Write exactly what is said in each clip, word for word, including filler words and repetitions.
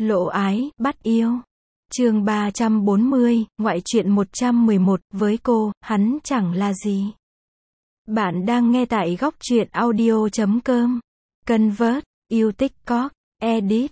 Lộ ái, bắt yêu. Chương ba trăm bốn mươi, ngoại truyện một trăm mười một, với cô, hắn chẳng là gì. Bạn đang nghe tại góc truyện audio chấm com. Convert, yêu TikTok, edit,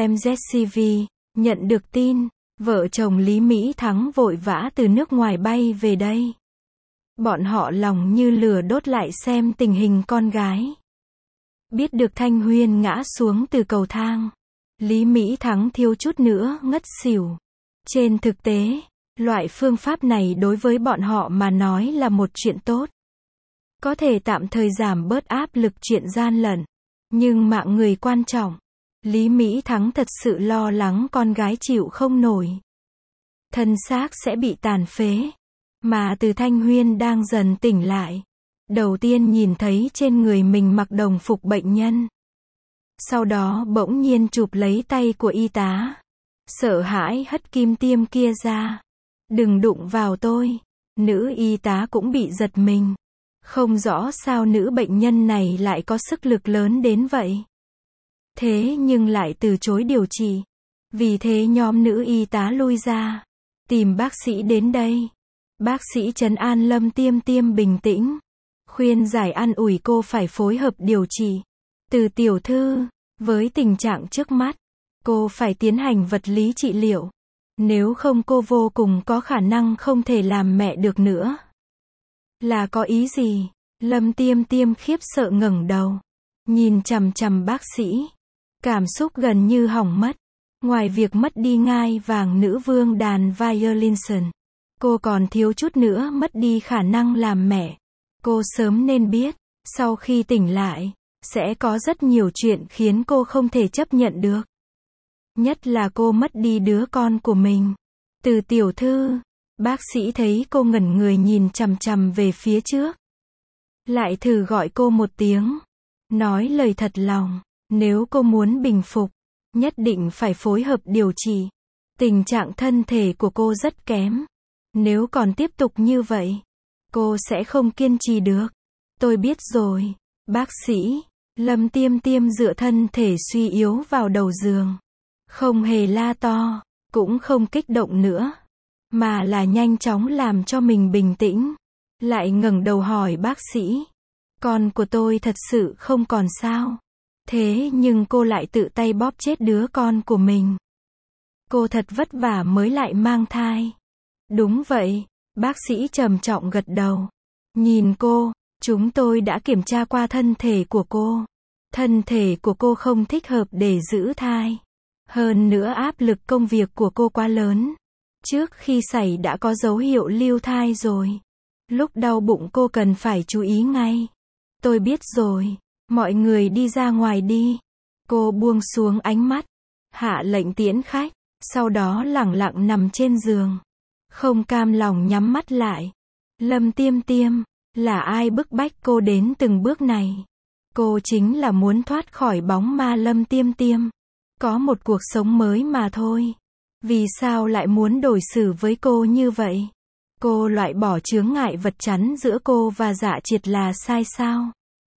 Ramzes nhận được tin, vợ chồng Lý Mỹ Thắng vội vã từ nước ngoài bay về đây. Bọn họ lòng như lửa đốt lại xem tình hình con gái. Biết được Thanh Huyên ngã xuống từ cầu thang, Lý Mỹ Thắng thiếu chút nữa ngất xỉu. Trên thực tế, loại phương pháp này đối với bọn họ mà nói là một chuyện tốt. Có thể tạm thời giảm bớt áp lực chuyện gian lận. Nhưng mạng người quan trọng. Lý Mỹ Thắng thật sự lo lắng con gái chịu không nổi. Thân xác sẽ bị tàn phế. Mà từ Thanh Huyên đang dần tỉnh lại. Đầu tiên nhìn thấy trên người mình mặc đồng phục bệnh nhân. Sau đó bỗng nhiên chụp lấy tay của y tá. Sợ hãi hất kim tiêm kia ra. Đừng đụng vào tôi. Nữ y tá cũng bị giật mình. Không rõ sao nữ bệnh nhân này lại có sức lực lớn đến vậy. Thế nhưng lại từ chối điều trị. Vì thế nhóm nữ y tá lui ra. Tìm bác sĩ đến đây. Bác sĩ trấn an Lâm Tiêm Tiêm bình tĩnh. Khuyên giải an ủi cô phải phối hợp điều trị. Từ tiểu thư, với tình trạng trước mắt, cô phải tiến hành vật lý trị liệu. Nếu không cô vô cùng có khả năng không thể làm mẹ được nữa. Là có ý gì? Lâm Tiêm Tiêm khiếp sợ ngẩng đầu. Nhìn chằm chằm bác sĩ. Cảm xúc gần như hỏng mất. Ngoài việc mất đi ngai vàng nữ vương đàn Violinson, cô còn thiếu chút nữa mất đi khả năng làm mẹ. Cô sớm nên biết, sau khi tỉnh lại, sẽ có rất nhiều chuyện khiến cô không thể chấp nhận được. Nhất là cô mất đi đứa con của mình. Từ tiểu thư, bác sĩ thấy cô ngẩn người nhìn chằm chằm về phía trước. Lại thử gọi cô một tiếng. Nói lời thật lòng, nếu cô muốn bình phục, nhất định phải phối hợp điều trị. Tình trạng thân thể của cô rất kém. Nếu còn tiếp tục như vậy, cô sẽ không kiên trì được. Tôi biết rồi, bác sĩ. Lâm Tiêm Tiêm dựa thân thể suy yếu vào đầu giường. Không hề la to, cũng không kích động nữa. Mà là nhanh chóng làm cho mình bình tĩnh. Lại ngẩng đầu hỏi bác sĩ. Con của tôi thật sự không còn sao. Thế nhưng cô lại tự tay bóp chết đứa con của mình. Cô thật vất vả mới lại mang thai. Đúng vậy, bác sĩ trầm trọng gật đầu. Nhìn cô, chúng tôi đã kiểm tra qua thân thể của cô. Thân thể của cô không thích hợp để giữ thai. Hơn nữa áp lực công việc của cô quá lớn. Trước khi xảy đã có dấu hiệu lưu thai rồi. Lúc đau bụng cô cần phải chú ý ngay. Tôi biết rồi, mọi người đi ra ngoài đi. Cô buông xuống ánh mắt, hạ lệnh tiễn khách, sau đó lẳng lặng nằm trên giường. Không cam lòng nhắm mắt lại. Lâm Tiêm Tiêm, là ai bức bách cô đến từng bước này? Cô chính là muốn thoát khỏi bóng ma Lâm Tiêm Tiêm. Có một cuộc sống mới mà thôi. Vì sao lại muốn đối xử với cô như vậy? Cô loại bỏ chướng ngại vật chắn giữa cô và Dạ Triệt là sai sao?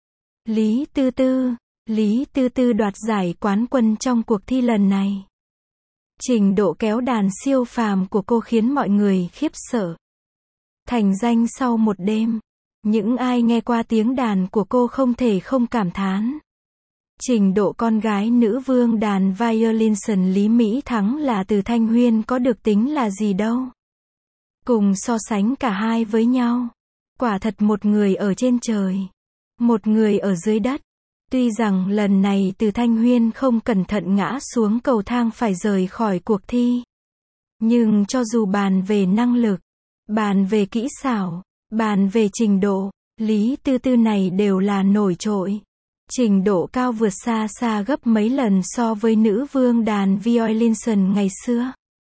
Lý Tư Tư, Lý Tư Tư đoạt giải quán quân trong cuộc thi lần này. Trình độ kéo đàn siêu phàm của cô khiến mọi người khiếp sợ. Thành danh sau một đêm, những ai nghe qua tiếng đàn của cô không thể không cảm thán. Trình độ con gái nữ vương đàn Violinson Lý Mỹ Thắng là từ Thanh Huyên có được tính là gì đâu. Cùng so sánh cả hai với nhau, quả thật một người ở trên trời, một người ở dưới đất. Tuy rằng lần này từ Thanh Huyên không cẩn thận ngã xuống cầu thang phải rời khỏi cuộc thi. Nhưng cho dù bàn về năng lực, bàn về kỹ xảo, bàn về trình độ, Lý Tư Tư này đều là nổi trội. Trình độ cao vượt xa xa gấp mấy lần so với nữ vương đàn Violinson ngày xưa.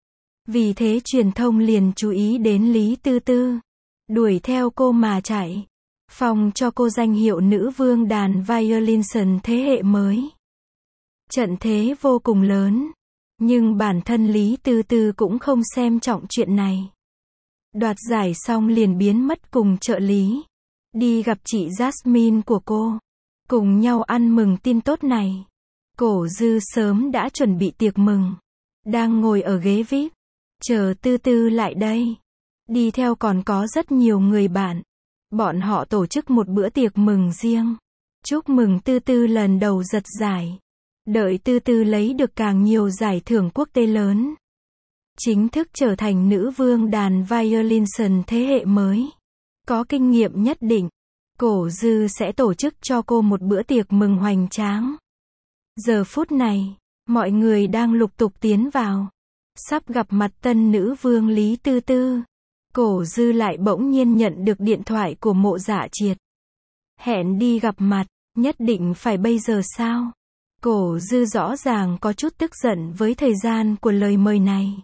Vì thế truyền thông liền chú ý đến Lý Tư Tư. Đuổi theo cô mà chạy. Phong cho cô danh hiệu nữ vương đàn Violinson thế hệ mới. Trận thế vô cùng lớn. Nhưng bản thân Lý Tư Tư cũng không xem trọng chuyện này. Đoạt giải xong liền biến mất cùng trợ lý. Đi gặp chị Jasmine của cô. Cùng nhau ăn mừng tin tốt này. Cổ Dư sớm đã chuẩn bị tiệc mừng. Đang ngồi ở ghế vi ai pi, chờ Tư Tư lại đây. Đi theo còn có rất nhiều người bạn. Bọn họ tổ chức một bữa tiệc mừng riêng. Chúc mừng Tư Tư lần đầu giật giải. Đợi Tư Tư lấy được càng nhiều giải thưởng quốc tế lớn. Chính thức trở thành nữ vương đàn violin thế hệ mới. Có kinh nghiệm nhất định. Cổ Dư sẽ tổ chức cho cô một bữa tiệc mừng hoành tráng. Giờ phút này, mọi người đang lục tục tiến vào. Sắp gặp mặt tân nữ vương Lý Tư Tư. Cổ Dư lại bỗng nhiên nhận được điện thoại của Mộ Dạ Triệt. Hẹn đi gặp mặt, nhất định phải bây giờ sao? Cổ Dư rõ ràng có chút tức giận với thời gian của lời mời này.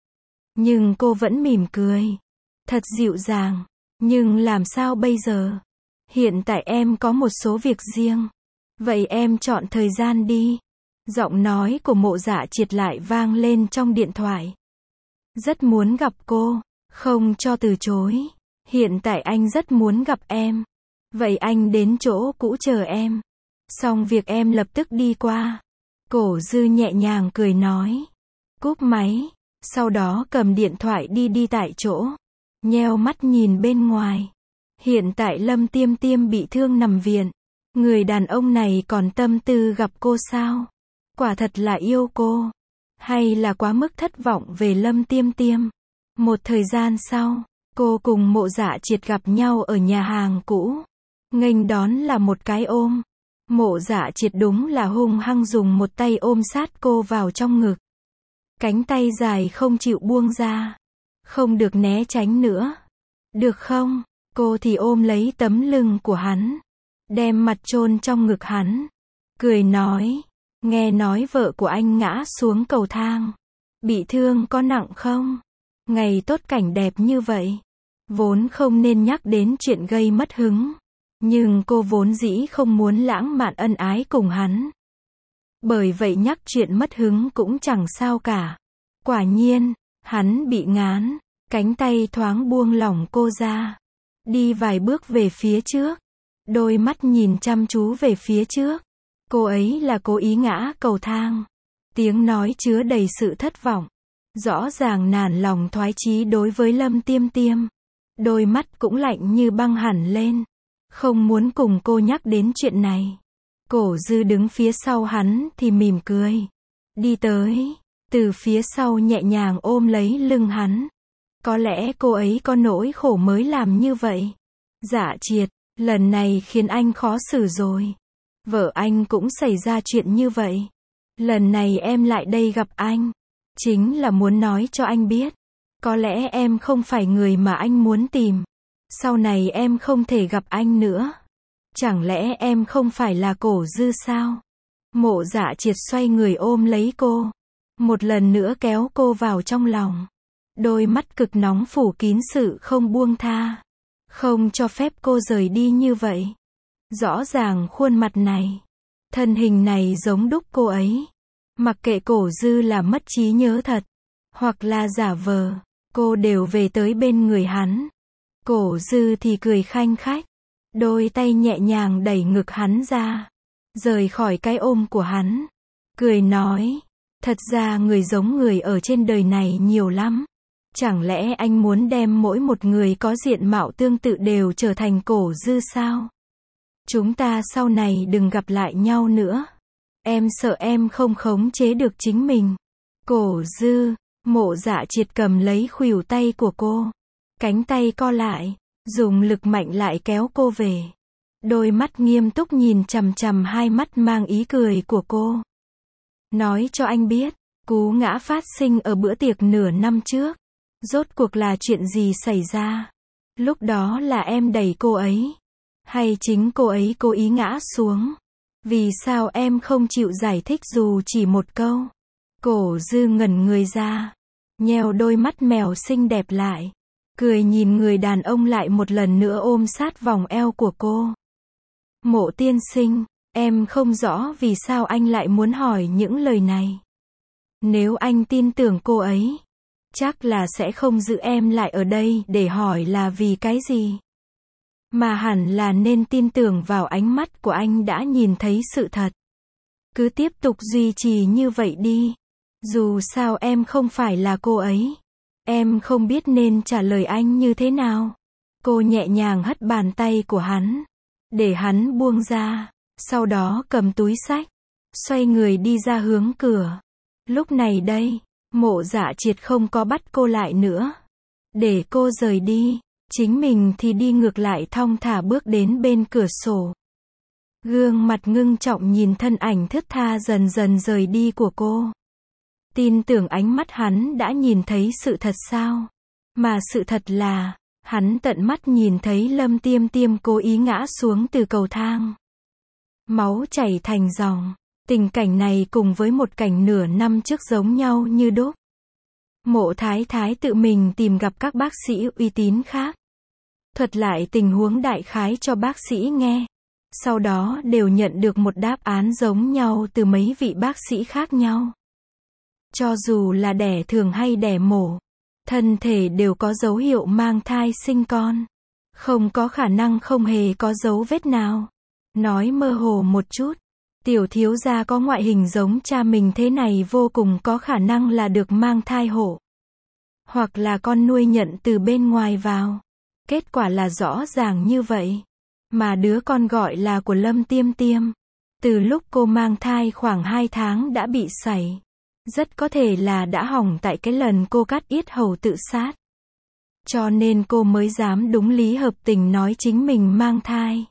Nhưng cô vẫn mỉm cười. Thật dịu dàng. Nhưng làm sao bây giờ? Hiện tại em có một số việc riêng. Vậy em chọn thời gian đi. Giọng nói của Mộ Dạ Triệt lại vang lên trong điện thoại. Rất muốn gặp cô. Không cho từ chối. Hiện tại anh rất muốn gặp em. Vậy anh đến chỗ cũ chờ em. Xong việc em lập tức đi qua. Cổ Dư nhẹ nhàng cười nói. Cúp máy. Sau đó cầm điện thoại đi đi tại chỗ. Nheo mắt nhìn bên ngoài. Hiện tại Lâm Tiêm Tiêm bị thương nằm viện. Người đàn ông này còn tâm tư gặp cô sao? Quả thật là yêu cô. Hay là quá mức thất vọng về Lâm Tiêm Tiêm? Một thời gian sau, cô cùng Mộ Dạ Triệt gặp nhau ở nhà hàng cũ. Nghênh đón là một cái ôm. Mộ Dạ Triệt đúng là hung hăng dùng một tay ôm sát cô vào trong ngực. Cánh tay dài không chịu buông ra. Không được né tránh nữa. Được không? Cô thì ôm lấy tấm lưng của hắn. Đem mặt chôn trong ngực hắn. Cười nói. Nghe nói vợ của anh ngã xuống cầu thang. Bị thương có nặng không? Ngày tốt cảnh đẹp như vậy. Vốn không nên nhắc đến chuyện gây mất hứng. Nhưng cô vốn dĩ không muốn lãng mạn ân ái cùng hắn. Bởi vậy nhắc chuyện mất hứng cũng chẳng sao cả. Quả nhiên, hắn bị ngán. Cánh tay thoáng buông lỏng cô ra. Đi vài bước về phía trước. Đôi mắt nhìn chăm chú về phía trước. Cô ấy là cố ý ngã cầu thang. Tiếng nói chứa đầy sự thất vọng. Rõ ràng nản lòng thoái chí đối với Lâm Tiêm Tiêm. Đôi mắt cũng lạnh như băng hẳn lên. Không muốn cùng cô nhắc đến chuyện này. Cổ Dư đứng phía sau hắn thì mỉm cười. Đi tới. Từ phía sau nhẹ nhàng ôm lấy lưng hắn. Có lẽ cô ấy có nỗi khổ mới làm như vậy. Dạ Triệt, lần này khiến anh khó xử rồi. Vợ anh cũng xảy ra chuyện như vậy. Lần này em lại đây gặp anh. Chính là muốn nói cho anh biết. Có lẽ em không phải người mà anh muốn tìm. Sau này em không thể gặp anh nữa. Chẳng lẽ em không phải là Cổ Dư sao? Mộ Dạ Triệt xoay người ôm lấy cô. Một lần nữa kéo cô vào trong lòng. Đôi mắt cực nóng phủ kín sự không buông tha. Không cho phép cô rời đi như vậy. Rõ ràng khuôn mặt này, thân hình này giống đúc cô ấy. Mặc kệ Cổ Dư là mất trí nhớ thật, hoặc là giả vờ, cô đều về tới bên người hắn. Cổ Dư thì cười khanh khách. Đôi tay nhẹ nhàng đẩy ngực hắn ra. Rời khỏi cái ôm của hắn. Cười nói. Thật ra người giống người ở trên đời này nhiều lắm. Chẳng lẽ anh muốn đem mỗi một người có diện mạo tương tự đều trở thành Cổ Dư sao? Chúng ta sau này đừng gặp lại nhau nữa. Em sợ em không khống chế được chính mình. Cổ Dư, Mộ Dạ Triệt cầm lấy khuỷu tay của cô. Cánh tay co lại, dùng lực mạnh lại kéo cô về. Đôi mắt nghiêm túc nhìn chằm chằm hai mắt mang ý cười của cô. Nói cho anh biết, cú ngã phát sinh ở bữa tiệc nửa năm trước. Rốt cuộc là chuyện gì xảy ra? Lúc đó là em đẩy cô ấy. Hay chính cô ấy cố ý ngã xuống? Vì sao em không chịu giải thích dù chỉ một câu? Cổ Dư ngẩn người ra. Nheo đôi mắt mèo xinh đẹp lại. Cười nhìn người đàn ông lại một lần nữa ôm sát vòng eo của cô. Mộ tiên sinh, em không rõ vì sao anh lại muốn hỏi những lời này. Nếu anh tin tưởng cô ấy, chắc là sẽ không giữ em lại ở đây để hỏi là vì cái gì. Mà hẳn là nên tin tưởng vào ánh mắt của anh đã nhìn thấy sự thật. Cứ tiếp tục duy trì như vậy đi. Dù sao em không phải là cô ấy. Em không biết nên trả lời anh như thế nào. Cô nhẹ nhàng hất bàn tay của hắn, để hắn buông ra, sau đó cầm túi xách, xoay người đi ra hướng cửa. Lúc này đây, Mộ Dạ Triệt không có bắt cô lại nữa. Để cô rời đi, chính mình thì đi ngược lại thong thả bước đến bên cửa sổ. Gương mặt ngưng trọng nhìn thân ảnh thướt tha dần dần rời đi của cô. Tin tưởng ánh mắt hắn đã nhìn thấy sự thật sao? Mà sự thật là, hắn tận mắt nhìn thấy Lâm Tiêm Tiêm cố ý ngã xuống từ cầu thang. Máu chảy thành dòng. Tình cảnh này cùng với một cảnh nửa năm trước giống nhau như đúc. Mộ Thái Thái tự mình tìm gặp các bác sĩ uy tín khác. Thuật lại tình huống đại khái cho bác sĩ nghe. Sau đó đều nhận được một đáp án giống nhau từ mấy vị bác sĩ khác nhau. Cho dù là đẻ thường hay đẻ mổ, thân thể đều có dấu hiệu mang thai sinh con. Không có khả năng không hề có dấu vết nào. Nói mơ hồ một chút, tiểu thiếu gia có ngoại hình giống cha mình thế này vô cùng có khả năng là được mang thai hộ. Hoặc là con nuôi nhận từ bên ngoài vào. Kết quả là rõ ràng như vậy. Mà đứa con gọi là của Lâm Tiêm Tiêm. Từ lúc cô mang thai khoảng hai tháng đã bị sảy. Rất có thể là đã hỏng tại cái lần cô cắt yết hầu tự sát. Cho nên cô mới dám đúng lý hợp tình nói chính mình mang thai.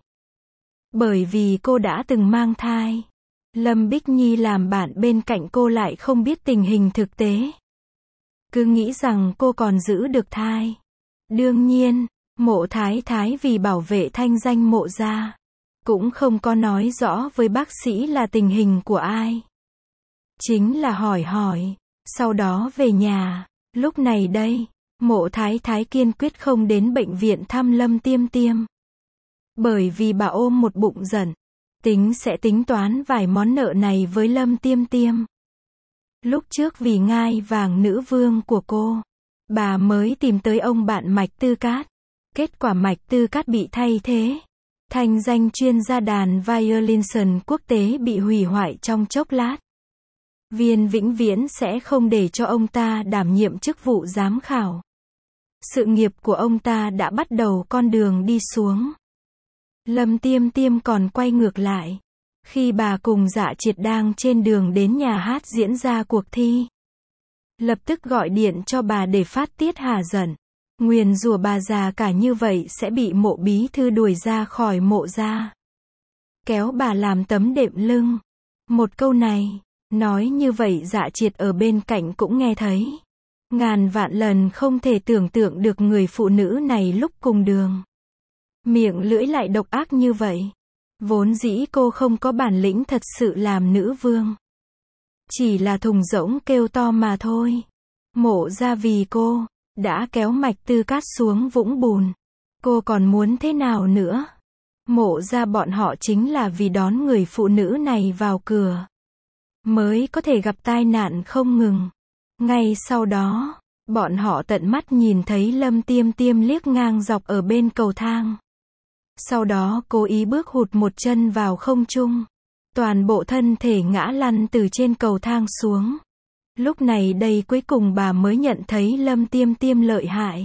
Bởi vì cô đã từng mang thai. Lâm Bích Nhi làm bạn bên cạnh cô lại không biết tình hình thực tế. Cứ nghĩ rằng cô còn giữ được thai. Đương nhiên, Mộ Thái Thái vì bảo vệ thanh danh Mộ gia, cũng không có nói rõ với bác sĩ là tình hình của ai. Chính là hỏi hỏi, sau đó về nhà. Lúc này đây, Mộ Thái Thái kiên quyết không đến bệnh viện thăm Lâm Tiêm Tiêm. Bởi vì bà ôm một bụng giận, tính sẽ tính toán vài món nợ này với Lâm Tiêm Tiêm. Lúc trước vì ngai vàng nữ vương của cô, bà mới tìm tới ông bạn Mạch Tư Cát. Kết quả Mạch Tư Cát bị thay thế. Thành danh chuyên gia đàn violin quốc tế bị hủy hoại trong chốc lát. Viên vĩnh viễn sẽ không để cho ông ta đảm nhiệm chức vụ giám khảo. Sự nghiệp của ông ta đã bắt đầu con đường đi xuống. Lâm Tiêm Tiêm còn quay ngược lại. Khi bà cùng Dạ Triệt đang trên đường đến nhà hát diễn ra cuộc thi, lập tức gọi điện cho bà để phát tiết hà giận. Nguyền rủa bà già cả như vậy sẽ bị Mộ bí thư đuổi ra khỏi Mộ gia. Kéo bà làm tấm đệm lưng. Một câu này, nói như vậy Dạ Triệt ở bên cạnh cũng nghe thấy. Ngàn vạn lần không thể tưởng tượng được người phụ nữ này lúc cùng đường. Miệng lưỡi lại độc ác như vậy. Vốn dĩ cô không có bản lĩnh thật sự làm nữ vương. Chỉ là thùng rỗng kêu to mà thôi. Mộ gia vì cô, đã kéo Mạch Tư Cát xuống vũng bùn. Cô còn muốn thế nào nữa? Mộ gia bọn họ chính là vì đón người phụ nữ này vào cửa, mới có thể gặp tai nạn không ngừng. Ngay sau đó, bọn họ tận mắt nhìn thấy Lâm Tiêm Tiêm liếc ngang dọc ở bên cầu thang. Sau đó cố ý bước hụt một chân vào không trung. Toàn bộ thân thể ngã lăn từ trên cầu thang xuống. Lúc này đây cuối cùng bà mới nhận thấy Lâm Tiêm Tiêm lợi hại.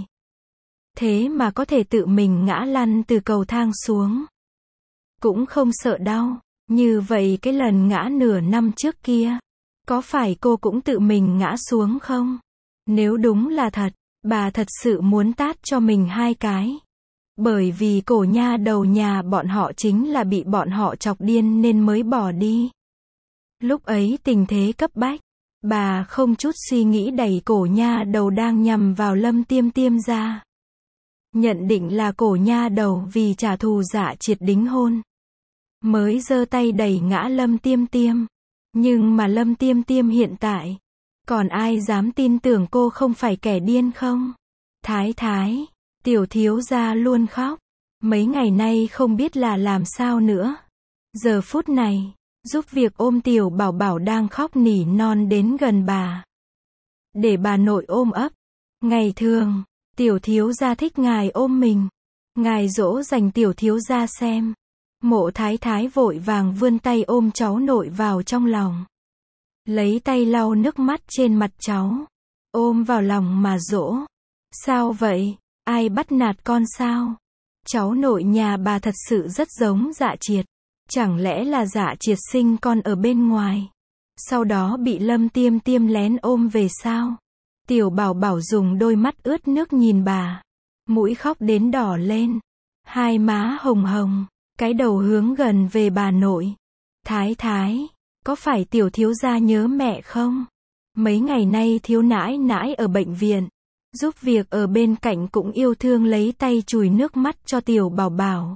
Thế mà có thể tự mình ngã lăn từ cầu thang xuống. Cũng không sợ đau. Như vậy cái lần ngã nửa năm trước kia, có phải cô cũng tự mình ngã xuống không? Nếu đúng là thật, bà thật sự muốn tát cho mình hai cái. Bởi vì cổ nha đầu nhà bọn họ chính là bị bọn họ chọc điên nên mới bỏ đi. Lúc ấy tình thế cấp bách, bà không chút suy nghĩ đẩy cổ nha đầu đang nhằm vào Lâm Tiêm Tiêm ra. Nhận định là cổ nha đầu vì trả thù Dạ Triệt đính hôn, mới giơ tay đẩy ngã Lâm Tiêm Tiêm. Nhưng mà Lâm Tiêm Tiêm hiện tại, còn ai dám tin tưởng cô không phải kẻ điên không? Thái Thái, tiểu thiếu gia luôn khóc. Mấy ngày nay không biết là làm sao nữa. Giờ phút này, giúp việc ôm tiểu bảo bảo đang khóc nỉ non đến gần bà. Để bà nội ôm ấp. Ngày thường, tiểu thiếu gia thích ngài ôm mình. Ngài dỗ dành tiểu thiếu gia xem. Mộ Thái Thái vội vàng vươn tay ôm cháu nội vào trong lòng. Lấy tay lau nước mắt trên mặt cháu. Ôm vào lòng mà dỗ. Sao vậy? Ai bắt nạt con sao? Cháu nội nhà bà thật sự rất giống Dạ Triệt. Chẳng lẽ là Dạ Triệt sinh con ở bên ngoài? Sau đó bị Lâm Tiêm Tiêm lén ôm về sao? Tiểu Bảo Bảo dùng đôi mắt ướt nước nhìn bà. Mũi khóc đến đỏ lên. Hai má hồng hồng. Cái đầu hướng gần về bà nội. Thái Thái, có phải tiểu thiếu gia nhớ mẹ không? Mấy ngày nay thiếu nãi nãi ở bệnh viện. Giúp việc ở bên cạnh cũng yêu thương lấy tay chùi nước mắt cho Tiểu Bảo Bảo.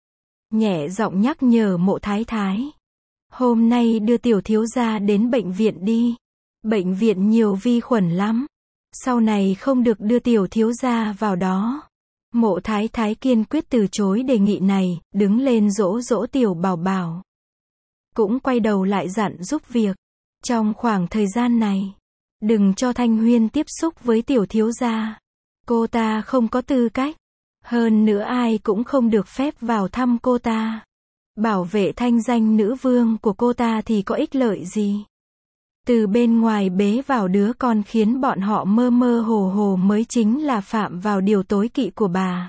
Nhẹ giọng nhắc nhở Mộ Thái Thái. Hôm nay đưa tiểu thiếu gia đến bệnh viện đi. Bệnh viện nhiều vi khuẩn lắm. Sau này không được đưa tiểu thiếu gia vào đó. Mộ Thái Thái kiên quyết từ chối đề nghị này, đứng lên dỗ dỗ Tiểu Bảo Bảo. Cũng quay đầu lại dặn giúp việc. Trong khoảng thời gian này, đừng cho Thanh Huyên tiếp xúc với tiểu thiếu gia. Cô ta không có tư cách. Hơn nữa ai cũng không được phép vào thăm cô ta. Bảo vệ thanh danh nữ vương của cô ta thì có ích lợi gì? Từ bên ngoài bế vào đứa con khiến bọn họ mơ mơ hồ hồ mới chính là phạm vào điều tối kỵ của bà.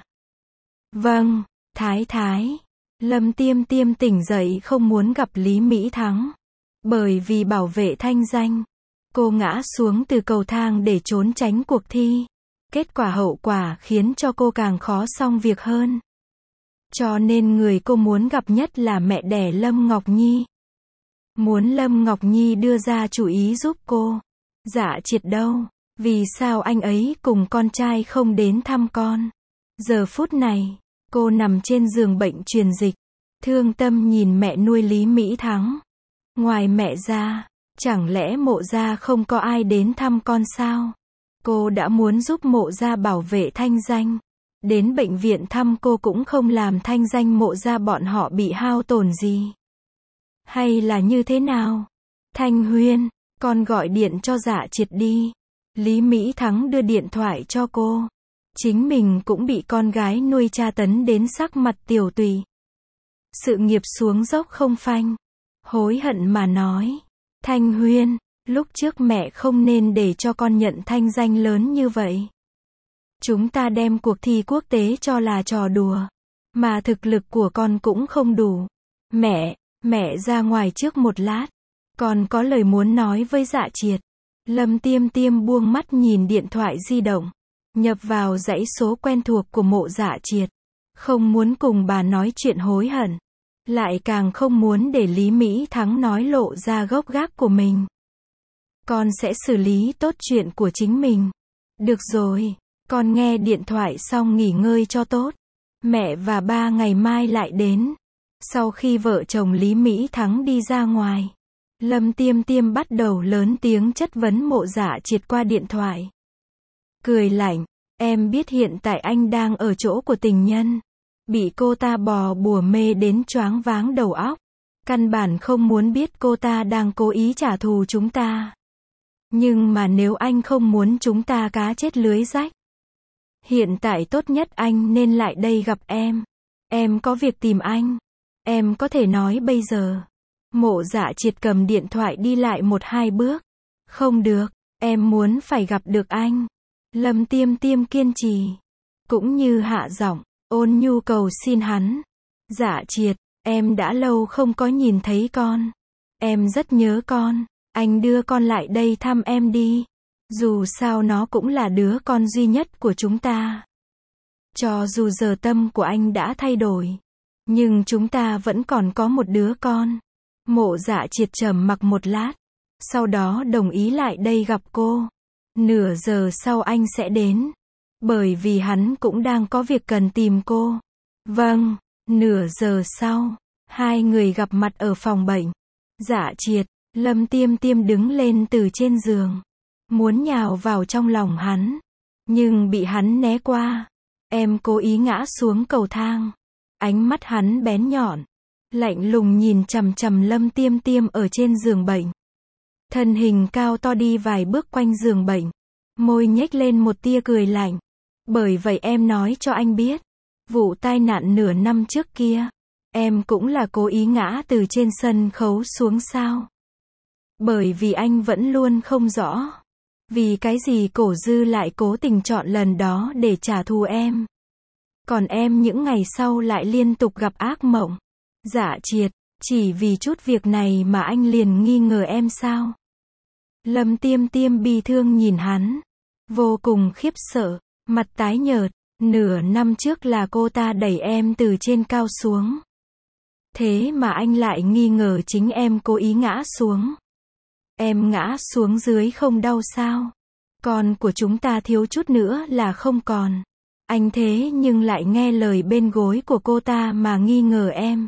Vâng, Thái Thái. Lâm Tiêm Tiêm tỉnh dậy không muốn gặp Lý Mỹ Thắng. Bởi vì bảo vệ thanh danh, cô ngã xuống từ cầu thang để trốn tránh cuộc thi. Kết quả hậu quả khiến cho cô càng khó xong việc hơn. Cho nên người cô muốn gặp nhất là mẹ đẻ Lâm Ngọc Nhi. Muốn Lâm Ngọc Nhi đưa ra chủ ý giúp cô. Dạ Triệt đâu? Vì sao anh ấy cùng con trai không đến thăm con? Giờ phút này, cô nằm trên giường bệnh truyền dịch. Thương tâm nhìn mẹ nuôi Lý Mỹ Thắng. Ngoài mẹ ra, chẳng lẽ Mộ gia không có ai đến thăm con sao? Cô đã muốn giúp Mộ gia bảo vệ thanh danh. Đến bệnh viện thăm cô cũng không làm thanh danh Mộ gia bọn họ bị hao tổn gì. Hay là như thế nào? Thanh Huyên, con gọi điện cho Dạ Triệt đi. Lý Mỹ Thắng đưa điện thoại cho cô. Chính mình cũng bị con gái nuôi tra tấn đến sắc mặt tiều tụy. Sự nghiệp xuống dốc không phanh. Hối hận mà nói. Thanh Huyên, lúc trước mẹ không nên để cho con nhận thanh danh lớn như vậy. Chúng ta đem cuộc thi quốc tế cho là trò đùa. Mà thực lực của con cũng không đủ. Mẹ, mẹ ra ngoài trước một lát. Con có lời muốn nói với Dạ Triệt. Lâm Tiêm Tiêm buông mắt nhìn điện thoại di động. Nhập vào dãy số quen thuộc của Mộ Dạ Triệt. Không muốn cùng bà nói chuyện hối hận. Lại càng không muốn để Lý Mỹ Thắng nói lộ ra gốc gác của mình. Con sẽ xử lý tốt chuyện của chính mình. Được rồi, con nghe điện thoại xong nghỉ ngơi cho tốt. Mẹ và ba ngày mai lại đến. Sau khi vợ chồng Lý Mỹ Thắng đi ra ngoài, Lâm Tiêm Tiêm bắt đầu lớn tiếng chất vấn Mộ Dạ Triệt qua điện thoại. Cười lạnh, em biết hiện tại anh đang ở chỗ của tình nhân. Bị cô ta bò bùa mê đến choáng váng đầu óc. Căn bản không muốn biết cô ta đang cố ý trả thù chúng ta. Nhưng mà nếu anh không muốn chúng ta cá chết lưới rách, hiện tại tốt nhất anh nên lại đây gặp em. Em có việc tìm anh. Em có thể nói bây giờ. Mộ Dạ Triệt cầm điện thoại đi lại một hai bước. Không được, em muốn phải gặp được anh. Lâm Tiêm Tiêm kiên trì. Cũng như hạ giọng, ôn nhu cầu xin hắn. Dạ Triệt, em đã lâu không có nhìn thấy con. Em rất nhớ con. Anh đưa con lại đây thăm em đi. Dù sao nó cũng là đứa con duy nhất của chúng ta. Cho dù giờ tâm của anh đã thay đổi, nhưng chúng ta vẫn còn có một đứa con. Mộ Dạ Triệt trầm mặc một lát. Sau đó đồng ý lại đây gặp cô. Nửa giờ sau anh sẽ đến. Bởi vì hắn cũng đang có việc cần tìm cô. Vâng, nửa giờ sau, hai người gặp mặt ở phòng bệnh. Dạ Triệt, Lâm Tiêm Tiêm đứng lên từ trên giường. Muốn nhào vào trong lòng hắn. Nhưng bị hắn né qua. Em cố ý ngã xuống cầu thang. Ánh mắt hắn bén nhọn. Lạnh lùng nhìn chằm chằm Lâm Tiêm Tiêm ở trên giường bệnh. Thân hình cao to đi vài bước quanh giường bệnh. Môi nhếch lên một tia cười lạnh. Bởi vậy em nói cho anh biết. Vụ tai nạn nửa năm trước kia. Em cũng là cố ý ngã từ trên sân khấu xuống sao? Bởi vì anh vẫn luôn không rõ. Vì cái gì Cổ Dư lại cố tình chọn lần đó để trả thù em. Còn em những ngày sau lại liên tục gặp ác mộng. Dạ triệt, chỉ vì chút việc này mà anh liền nghi ngờ em sao? Lâm Tiêm Tiêm bi thương nhìn hắn. Vô cùng khiếp sợ, mặt tái nhợt. Nửa năm trước là cô ta đẩy em từ trên cao xuống. Thế mà anh lại nghi ngờ chính em cố ý ngã xuống. Em ngã xuống dưới không đau sao? Con của chúng ta thiếu chút nữa là không còn. Anh thế nhưng lại nghe lời bên gối của cô ta mà nghi ngờ em.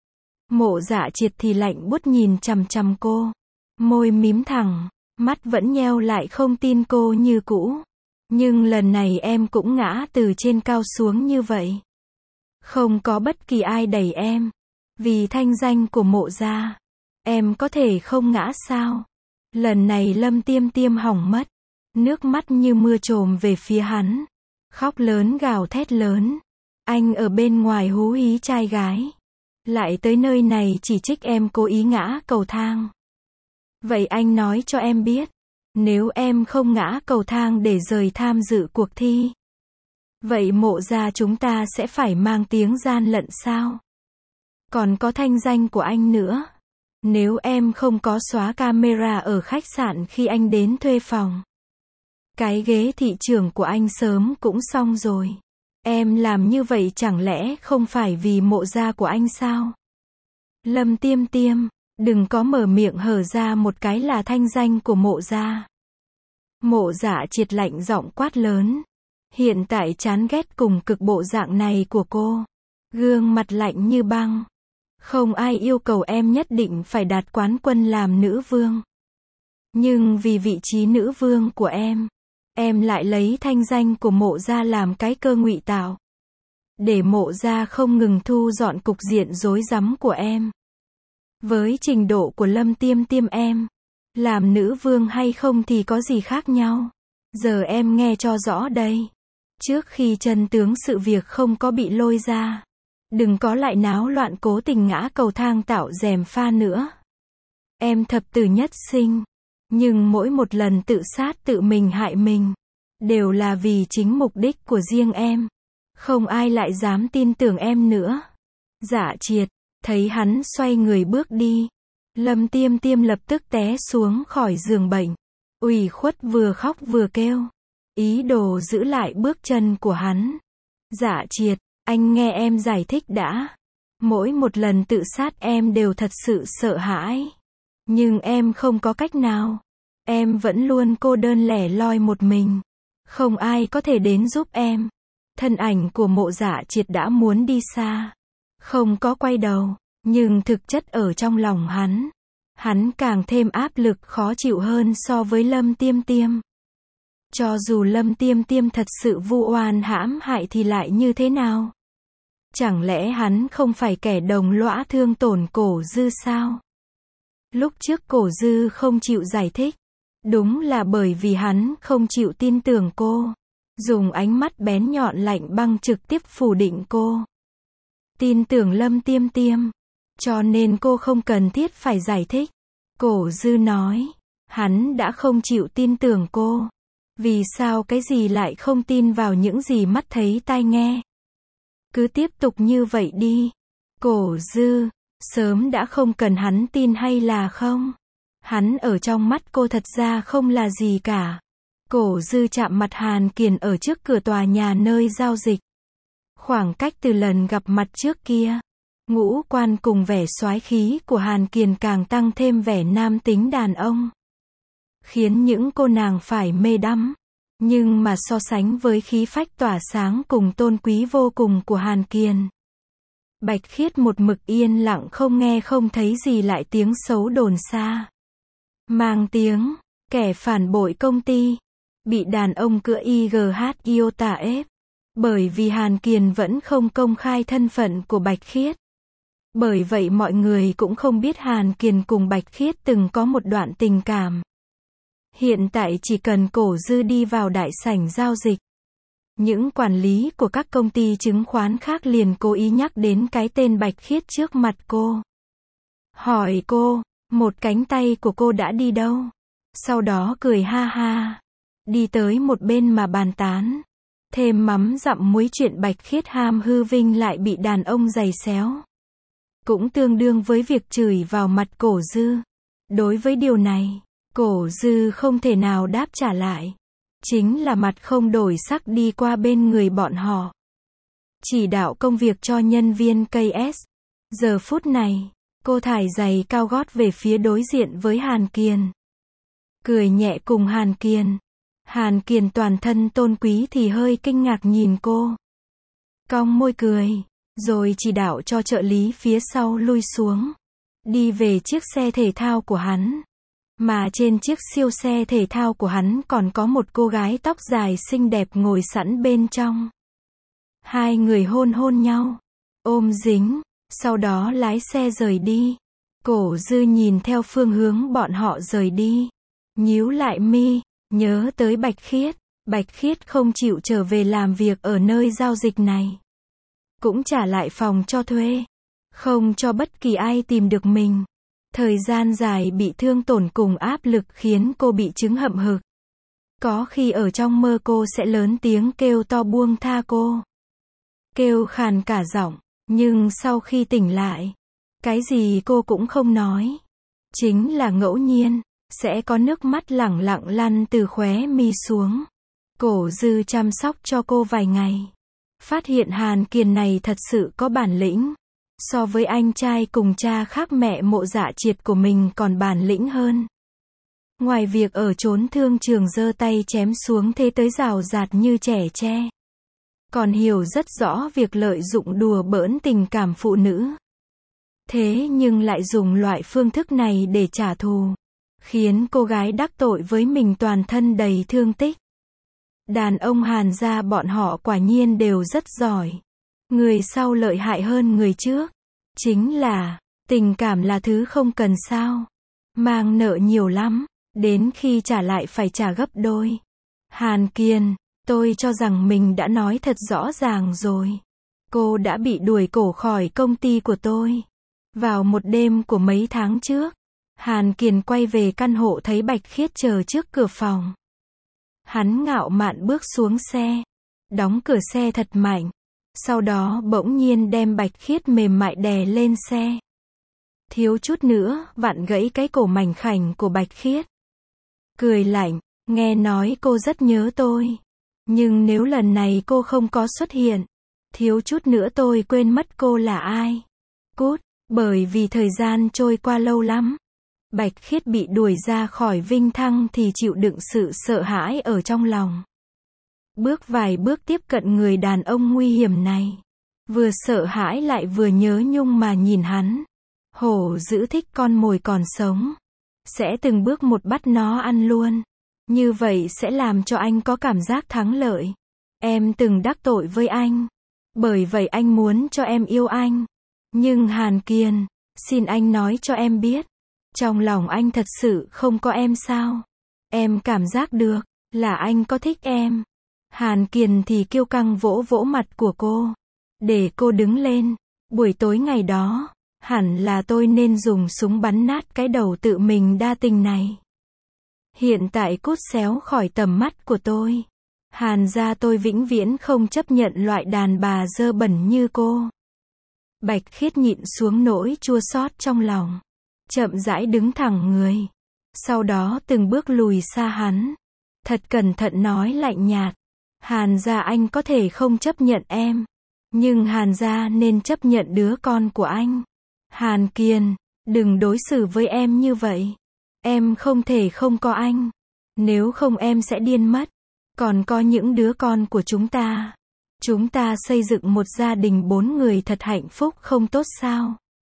Mộ Dạ Triệt thì lạnh buốt nhìn chằm chằm cô. Môi mím thẳng, mắt vẫn nheo lại không tin cô như cũ. Nhưng lần này em cũng ngã từ trên cao xuống như vậy. Không có bất kỳ ai đẩy em. Vì thanh danh của Mộ gia, em có thể không ngã sao? Lần này Lâm Tiêm Tiêm hỏng mất. Nước mắt như mưa trồm về phía hắn. Khóc lớn gào thét lớn. Anh ở bên ngoài hú hí trai gái. Lại tới nơi này chỉ trích em cố ý ngã cầu thang. Vậy anh nói cho em biết. Nếu em không ngã cầu thang để rời tham dự cuộc thi. Vậy Mộ gia chúng ta sẽ phải mang tiếng gian lận sao? Còn có thanh danh của anh nữa. Nếu em không có xóa camera ở khách sạn khi anh đến thuê phòng. Cái ghế thị trưởng của anh sớm cũng xong rồi. Em làm như vậy chẳng lẽ không phải vì Mộ gia của anh sao? Lâm Tiêm Tiêm, đừng có mở miệng hở ra một cái là thanh danh của Mộ gia. Mộ Dạ Triệt lạnh giọng quát lớn. Hiện tại chán ghét cùng cực bộ dạng này của cô. Gương mặt lạnh như băng. Không ai yêu cầu em nhất định phải đạt quán quân làm nữ vương. Nhưng vì vị trí nữ vương của em, em lại lấy thanh danh của Mộ gia làm cái cơ ngụy tạo. Để Mộ gia không ngừng thu dọn cục diện rối rắm của em. Với trình độ của Lâm Tiêm Tiêm em, làm nữ vương hay không thì có gì khác nhau. Giờ em nghe cho rõ đây. Trước khi chân tướng sự việc không có bị lôi ra. Đừng có lại náo loạn cố tình ngã cầu thang tạo rèm pha nữa. Em thập tử nhất sinh. Nhưng mỗi một lần tự sát tự mình hại mình. Đều là vì chính mục đích của riêng em. Không ai lại dám tin tưởng em nữa. Dạ Triệt, thấy hắn xoay người bước đi. Lâm Tiêm Tiêm lập tức té xuống khỏi giường bệnh. Ủy khuất vừa khóc vừa kêu. Ý đồ giữ lại bước chân của hắn. Dạ Triệt, anh nghe em giải thích đã. Mỗi một lần tự sát em đều thật sự sợ hãi. Nhưng em không có cách nào. Em vẫn luôn cô đơn lẻ loi một mình. Không ai có thể đến giúp em. Thân ảnh của Mộ Dạ Triệt đã muốn đi xa. Không có quay đầu. Nhưng thực chất ở trong lòng hắn. Hắn càng thêm áp lực khó chịu hơn so với Lâm Tiêm Tiêm. Cho dù Lâm Tiêm Tiêm thật sự vu oan hãm hại thì lại như thế nào? Chẳng lẽ hắn không phải kẻ đồng lõa thương tổn Cổ Dư sao? Lúc trước Cổ Dư không chịu giải thích. Đúng là bởi vì hắn không chịu tin tưởng cô. Dùng ánh mắt bén nhọn lạnh băng trực tiếp phủ định cô. Tin tưởng Lâm Tiêm Tiêm. Cho nên cô không cần thiết phải giải thích. Cổ Dư nói. Hắn đã không chịu tin tưởng cô. Vì sao cái gì lại không tin vào những gì mắt thấy tai nghe? Cứ tiếp tục như vậy đi. Cổ Dư, sớm đã không cần hắn tin hay là không? Hắn ở trong mắt cô thật ra không là gì cả. Cổ Dư chạm mặt Hàn Kiền ở trước cửa tòa nhà nơi giao dịch. Khoảng cách từ lần gặp mặt trước kia, ngũ quan cùng vẻ soái khí của Hàn Kiền càng tăng thêm vẻ nam tính đàn ông. Khiến những cô nàng phải mê đắm. Nhưng mà so sánh với khí phách tỏa sáng cùng tôn quý vô cùng của Hàn Kiền, Bạch Khiết một mực yên lặng không nghe không thấy gì lại tiếng xấu đồn xa. Mang tiếng, kẻ phản bội công ty, bị đàn ông cựa i giê hát Iota ép. Bởi vì Hàn Kiền vẫn không công khai thân phận của Bạch Khiết. Bởi vậy mọi người cũng không biết Hàn Kiền cùng Bạch Khiết từng có một đoạn tình cảm. Hiện tại chỉ cần Cổ Dư đi vào đại sảnh giao dịch, những quản lý của các công ty chứng khoán khác liền cố ý nhắc đến cái tên Bạch Khiết trước mặt cô. Hỏi cô, một cánh tay của cô đã đi đâu? Sau đó cười ha ha, đi tới một bên mà bàn tán. Thêm mắm dặm muối chuyện Bạch Khiết ham hư vinh lại bị đàn ông giày xéo. Cũng tương đương với việc chửi vào mặt Cổ Dư. Đối với điều này, Cổ Dư không thể nào đáp trả lại. Chính là mặt không đổi sắc đi qua bên người bọn họ. Chỉ đạo công việc cho nhân viên ca ét. Giờ phút này, cô thải giày cao gót về phía đối diện với Hàn Kiền. Cười nhẹ cùng Hàn Kiền. Hàn Kiền toàn thân tôn quý thì hơi kinh ngạc nhìn cô. Cong môi cười, rồi chỉ đạo cho trợ lý phía sau lui xuống. Đi về chiếc xe thể thao của hắn. Mà trên chiếc siêu xe thể thao của hắn còn có một cô gái tóc dài xinh đẹp ngồi sẵn bên trong. Hai người hôn hôn nhau, ôm dính, sau đó lái xe rời đi. Cổ Dư nhìn theo phương hướng bọn họ rời đi, nhíu lại mi, nhớ tới Bạch Khiết. Bạch Khiết không chịu trở về làm việc ở nơi giao dịch này. Cũng trả lại phòng cho thuê, không cho bất kỳ ai tìm được mình. Thời gian dài bị thương tổn cùng áp lực khiến cô bị chứng hậm hực. Có khi ở trong mơ cô sẽ lớn tiếng kêu to buông tha cô. Kêu khàn cả giọng, nhưng sau khi tỉnh lại, cái gì cô cũng không nói. Chính là ngẫu nhiên, sẽ có nước mắt lẳng lặng lăn từ khóe mi xuống. Cổ Dư chăm sóc cho cô vài ngày. Phát hiện Hàn Kiền này thật sự có bản lĩnh. So với anh trai cùng cha khác mẹ mộ dạ triệt của mình còn bản lĩnh hơn. Ngoài việc ở chốn thương trường giơ tay chém xuống thế tới rào rạt như trẻ tre. Còn hiểu rất rõ việc lợi dụng đùa bỡn tình cảm phụ nữ. Thế nhưng lại dùng loại phương thức này để trả thù. Khiến cô gái đắc tội với mình toàn thân đầy thương tích. Đàn ông Hàn gia bọn họ quả nhiên đều rất giỏi. Người sau lợi hại hơn người trước. Chính là, tình cảm là thứ không cần sao. Mang nợ nhiều lắm, đến khi trả lại phải trả gấp đôi. Hàn Kiền, tôi cho rằng mình đã nói thật rõ ràng rồi. Cô đã bị đuổi cổ khỏi công ty của tôi. Vào một đêm của mấy tháng trước, Hàn Kiền quay về căn hộ thấy Bạch Khiết chờ trước cửa phòng. Hắn ngạo mạn bước xuống xe, đóng cửa xe thật mạnh. Sau đó bỗng nhiên đem Bạch Khiết mềm mại đè lên xe. Thiếu chút nữa, vặn gãy cái cổ mảnh khảnh của Bạch Khiết. Cười lạnh, nghe nói cô rất nhớ tôi. Nhưng nếu lần này cô không có xuất hiện, thiếu chút nữa tôi quên mất cô là ai. Cút, bởi vì thời gian trôi qua lâu lắm. Bạch Khiết bị đuổi ra khỏi Vinh Thăng thì chịu đựng sự sợ hãi ở trong lòng. Bước vài bước tiếp cận người đàn ông nguy hiểm này. Vừa sợ hãi lại vừa nhớ nhung mà nhìn hắn. Hổ dữ thích con mồi còn sống. Sẽ từng bước một bắt nó ăn luôn. Như vậy sẽ làm cho anh có cảm giác thắng lợi. Em từng đắc tội với anh. Bởi vậy anh muốn cho em yêu anh. Nhưng Hàn Kiền, xin anh nói cho em biết. Trong lòng anh thật sự không có em sao? Em cảm giác được, là anh có thích em. Hàn Kiền thì kiêu căng vỗ vỗ mặt của cô. Để cô đứng lên. Buổi tối ngày đó, hẳn là tôi nên dùng súng bắn nát cái đầu tự mình đa tình này. Hiện tại cút xéo khỏi tầm mắt của tôi. Hàn gia tôi vĩnh viễn không chấp nhận loại đàn bà dơ bẩn như cô. Bạch Khiết nhịn xuống nỗi chua xót trong lòng. Chậm rãi đứng thẳng người. Sau đó từng bước lùi xa hắn. Thật cẩn thận nói lạnh nhạt. Hàn gia anh có thể không chấp nhận em. Nhưng Hàn gia nên chấp nhận đứa con của anh. Hàn Kiền, đừng đối xử với em như vậy. Em không thể không có anh. Nếu không em sẽ điên mất. Còn có những đứa con của chúng ta. Chúng ta xây dựng một gia đình bốn người thật hạnh phúc không tốt sao?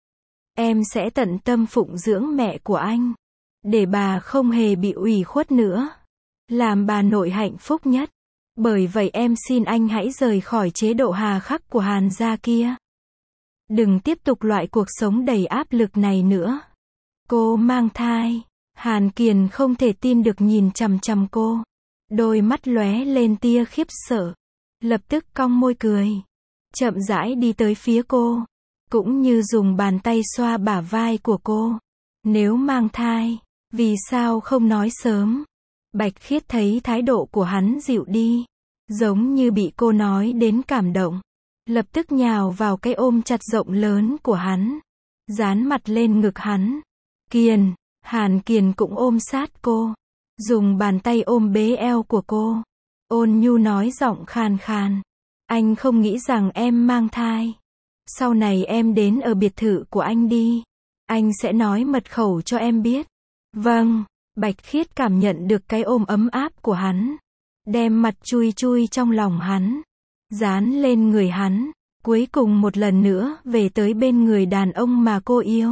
Em sẽ tận tâm phụng dưỡng mẹ của anh. Để bà không hề bị ủy khuất nữa. Làm bà nội hạnh phúc nhất. Bởi vậy em xin anh hãy rời khỏi chế độ hà khắc của Hàn gia kia. Đừng tiếp tục loại cuộc sống đầy áp lực này nữa. Cô mang thai. Hàn Kiền không thể tin được nhìn chằm chằm cô. Đôi mắt lóe lên tia khiếp sợ. lập tức cong môi cười, chậm rãi đi tới phía cô, cũng như dùng bàn tay xoa bả vai của cô. Nếu mang thai, vì sao không nói sớm? Bạch Khiết thấy thái độ của hắn dịu đi, giống như bị cô nói đến cảm động, lập tức nhào vào cái ôm chặt rộng lớn của hắn, dán mặt lên ngực hắn. Kiền, Hàn Kiền cũng ôm sát cô, dùng bàn tay ôm bế eo của cô, ôn nhu nói giọng khàn khàn, anh không nghĩ rằng em mang thai. Sau này em đến ở biệt thự của anh đi, anh sẽ nói mật khẩu cho em biết. Vâng, Bạch Khiết cảm nhận được cái ôm ấm áp của hắn, đem mặt chui chui trong lòng hắn, dán lên người hắn, cuối cùng một lần nữa về tới bên người đàn ông mà cô yêu.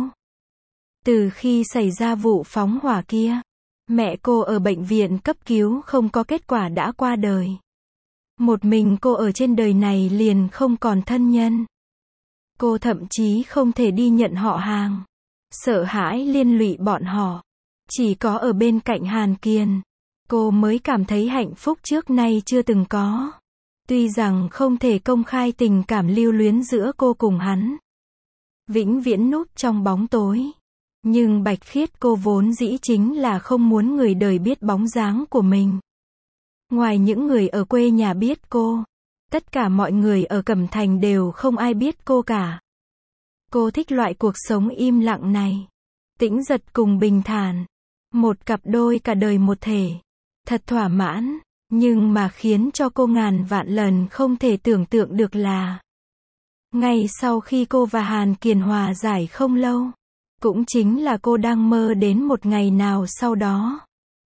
Từ khi xảy ra vụ phóng hỏa kia, mẹ cô ở bệnh viện cấp cứu không có kết quả đã qua đời. Một mình cô ở trên đời này liền không còn thân nhân. Cô thậm chí không thể đi nhận họ hàng, sợ hãi liên lụy bọn họ. Chỉ có ở bên cạnh Hàn Kiền, cô mới cảm thấy hạnh phúc trước nay chưa từng có. Tuy rằng không thể công khai tình cảm lưu luyến giữa cô cùng hắn, vĩnh viễn núp trong bóng tối, nhưng Bạch Khiết cô vốn dĩ chính là không muốn người đời biết bóng dáng của mình. Ngoài những người ở quê nhà biết cô, tất cả mọi người ở Cẩm Thành đều không ai biết cô cả. Cô thích loại cuộc sống im lặng này, tĩnh giật cùng bình thản, một cặp đôi cả đời một thể, thật thỏa mãn. Nhưng mà khiến cho cô ngàn vạn lần không thể tưởng tượng được là, ngay sau khi cô và Hàn Kiền hòa giải không lâu, cũng chính là cô đang mơ đến một ngày nào sau đó,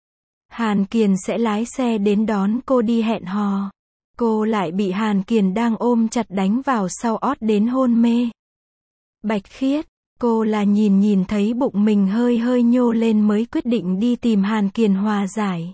Hàn Kiền sẽ lái xe đến đón cô đi hẹn hò. Cô lại bị Hàn Kiền đang ôm chặt đánh vào sau ót đến hôn mê. Bạch Khiết, cô là nhìn nhìn thấy bụng mình hơi hơi nhô lên mới quyết định đi tìm Hàn Kiền hòa giải.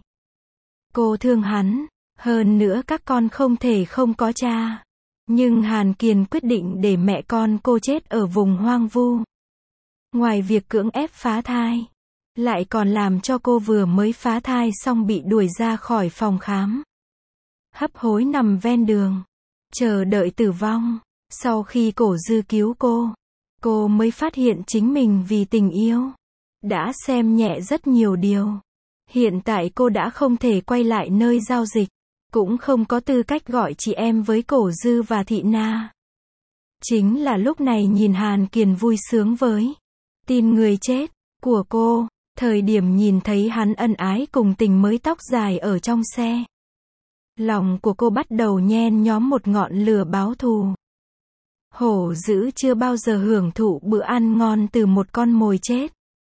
Cô thương hắn, hơn nữa các con không thể không có cha. Nhưng Hàn Kiền quyết định để mẹ con cô chết ở vùng hoang vu. Ngoài việc cưỡng ép phá thai, lại còn làm cho cô vừa mới phá thai xong bị đuổi ra khỏi phòng khám. Hấp hối nằm ven đường, chờ đợi tử vong. Sau khi Cổ Dư cứu cô, cô mới phát hiện chính mình vì tình yêu đã xem nhẹ rất nhiều điều. Hiện tại cô đã không thể quay lại nơi giao dịch, cũng không có tư cách gọi chị em với Cổ Dư và Thị Na. Chính là lúc này nhìn Hàn Kiền vui sướng với tin người chết của cô, thời điểm nhìn thấy hắn ân ái cùng tình mới tóc dài ở trong xe, lòng của cô bắt đầu nhen nhóm một ngọn lửa báo thù. Hổ dữ chưa bao giờ hưởng thụ bữa ăn ngon từ một con mồi chết,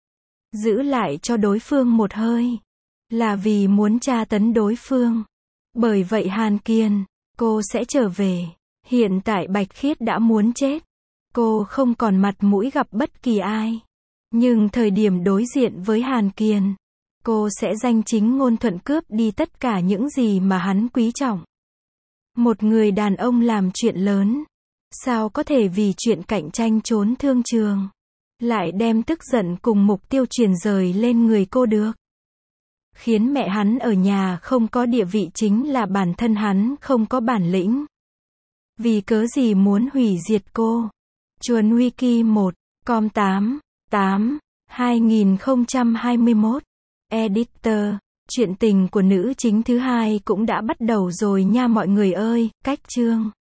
giữ lại cho đối phương một hơi, là vì muốn tra tấn đối phương. Bởi vậy Hàn Kiền, cô sẽ trở về. Hiện tại Bạch Khiết đã muốn chết, cô không còn mặt mũi gặp bất kỳ ai. Nhưng thời điểm đối diện với Hàn Kiền, cô sẽ danh chính ngôn thuận cướp đi tất cả những gì mà hắn quý trọng. Một người đàn ông làm chuyện lớn, sao có thể vì chuyện cạnh tranh trốn thương trường, lại đem tức giận cùng mục tiêu truyền rời lên người cô được. Khiến mẹ hắn ở nhà không có địa vị chính là bản thân hắn không có bản lĩnh. Vì cớ gì muốn hủy diệt cô? Chuồn Wiki một, com tám, tám, hai nghìn không trăm hai mươi mốt. Editor, chuyện tình của nữ chính thứ hai cũng đã bắt đầu rồi nha mọi người ơi, cách chương